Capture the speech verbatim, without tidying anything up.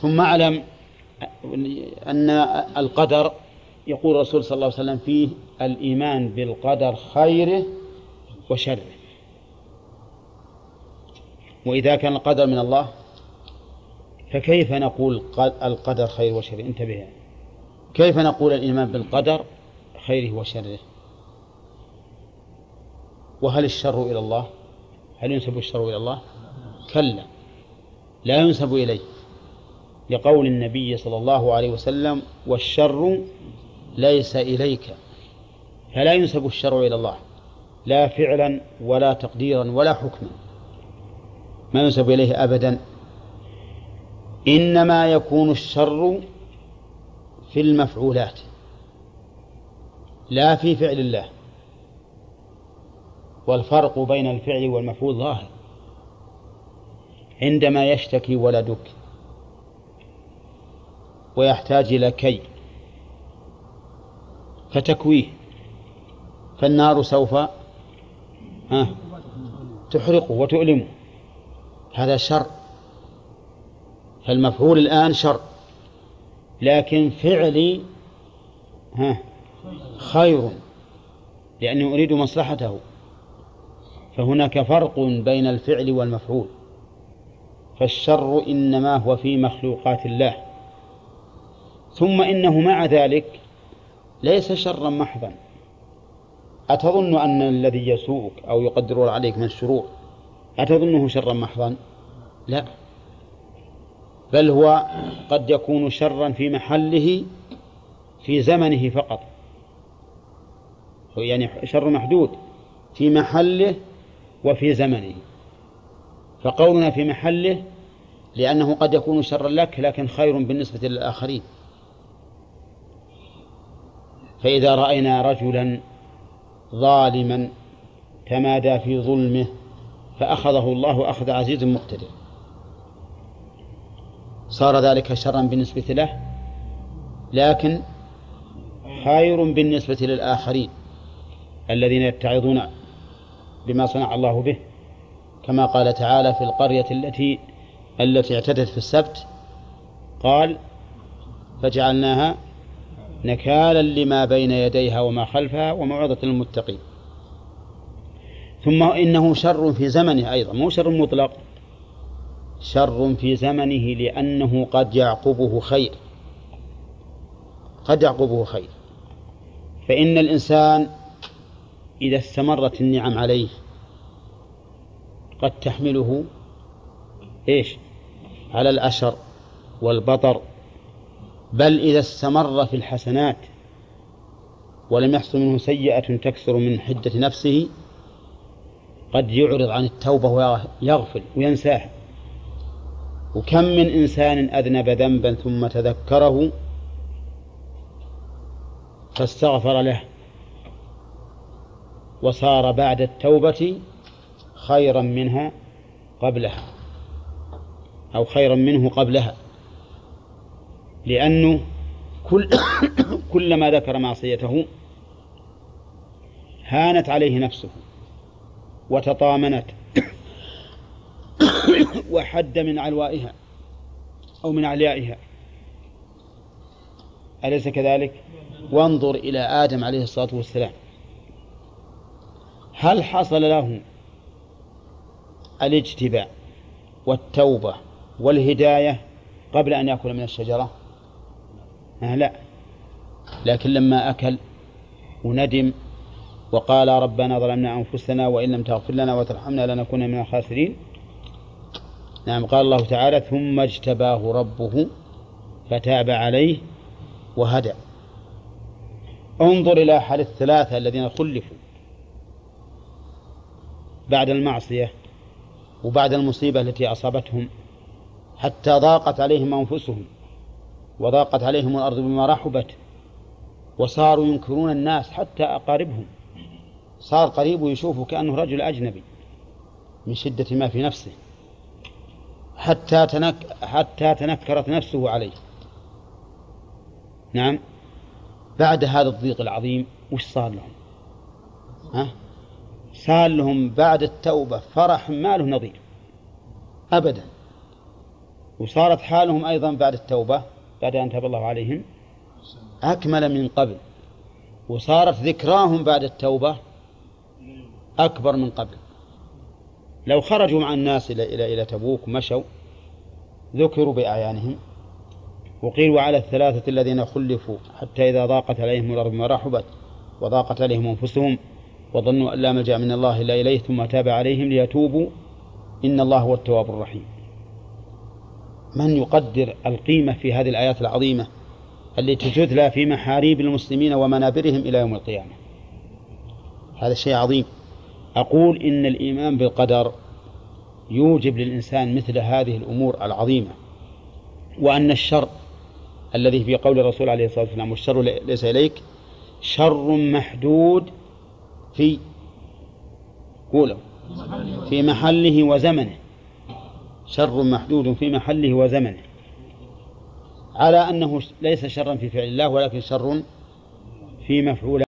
ثم اعلم أن القدر يقول الرسول صلى الله عليه وسلم فيه الإيمان بالقدر خيره وشره. وإذا كان القدر من الله فكيف نقول القدر خير وشر؟ انتبه، كيف نقول الإيمان بالقدر خيره وشره؟ وهل الشر إلى الله؟ هل ينسب الشر إلى الله؟ كلا، لا ينسب إليه، لقول النبي صلى الله عليه وسلم والشر ليس إليك، فلا ينسب الشر إلى الله لا فعلا ولا تقديرا ولا حكما، ما ينسب إليه أبدا. إنما يكون الشر في المفعولات لا في فعل الله، والفرق بين الفعل والمفعول ظاهر. عندما يشتكي ولدك ويحتاج إلى كي فتكويه، فالنار سوف ها تحرقه وتؤلمه، هذا شر. فالمفعول الآن شر، لكن فعلي ها خير لأني أريد مصلحته، فهناك فرق بين الفعل والمفعول. فالشر إنما هو في مخلوقات الله، ثم إنه مع ذلك ليس شرا محضا. أتظن أن الذي يسوءك أو يقدر عليك من الشرور أتظنه شرا محضا؟ لا، بل هو قد يكون شرا في محله في زمنه فقط، يعني شر محدود في محله وفي زمنه. فقولنا في محله لأنه قد يكون شرا لك لكن خير بالنسبة للآخرين. فإذا رأينا رجلا ظالما تمادى في ظلمه فأخذه الله أخذ عزيز مقتدر، صار ذلك شرا بالنسبة له لكن خير بالنسبة للآخرين الذين يتعظون بما صنع الله به، كما قال تعالى في القرية التي التي اعتدت في السبت قال فجعلناها نكالا لما بين يديها وما خلفها وموعظة للمتقين. ثم إنه شر في زمنه أيضا، مو شر مطلق، شر في زمنه لأنه قد يعقبه خير، قد يعقبه خير. فإن الإنسان إذا استمرت النعم عليه قد تحمله إيش على الأشر والبطر، بل إذا استمر في الحسنات ولم يحصل منه سيئة تكثر من حدة نفسه قد يعرض عن التوبة ويغفل وينساها. وكم من إنسان أذنب ذنبا ثم تذكره فاستغفر له وصار بعد التوبة خيرا منها قبلها أو خيرا منه قبلها، لأنه كل كلما ذكر معصيته هانت عليه نفسه وتطامنت وحد من علوائها أو من عليائها، أليس كذلك؟ وانظر إلى آدم عليه الصلاة والسلام، هل حصل له الاجتباء والتوبة والهداية قبل أن يأكل من الشجرة؟ لا، لكن لما أكل وندم وقال ربنا ظلمنا أنفسنا وإن لم تغفر لنا وترحمنا لنكون من الخاسرين، نعم، قال الله تعالى ثم اجتباه ربه فتاب عليه وهدى. انظر إلى حال الثلاثة الذين خلفوا بعد المعصية وبعد المصيبة التي أصابتهم حتى ضاقت عليهم أنفسهم وضاقت عليهم الأرض بما رحبت، وصاروا ينكرون الناس حتى أقاربهم، صار قريب يشوفه كأنه رجل أجنبي من شدة ما في نفسه، حتى تنك حتى تنكرت نفسه عليه. نعم، بعد هذا الضيق العظيم وش صار لهم؟ ها؟ صار لهم بعد التوبة فرح ما له نظير أبدا، وصارت حالهم أيضا بعد التوبة بعد أن تاب الله عليهم أكمل من قبل، وصارت ذكراهم بعد التوبة أكبر من قبل. لو خرجوا مع الناس إلى إلى إلى تبوك مشوا ذكروا بأعيانهم، وقيل وعلى الثلاثة الذين خلفوا حتى إذا ضاقت عليهم الأرض بما رحبت وضاقت عليهم أنفسهم وظنوا أن لا ملجأ من الله إلا إليه ثم تاب عليهم ليتوبوا إن الله هو التواب الرحيم. من يقدر القيمة في هذه الآيات العظيمة التي تتلى في محاريب المسلمين ومنابرهم إلى يوم القيامة؟ هذا شيء عظيم. أقول إن الإيمان بالقدر يوجب للإنسان مثل هذه الأمور العظيمة، وأن الشر الذي في قول الرسول عليه الصلاة والسلام والشر ليس إليك شر محدود في قوله في محله وزمنه، شر محدود في محله وزمنه، على أنه ليس شرا في فعل الله ولكن شر في مفعولات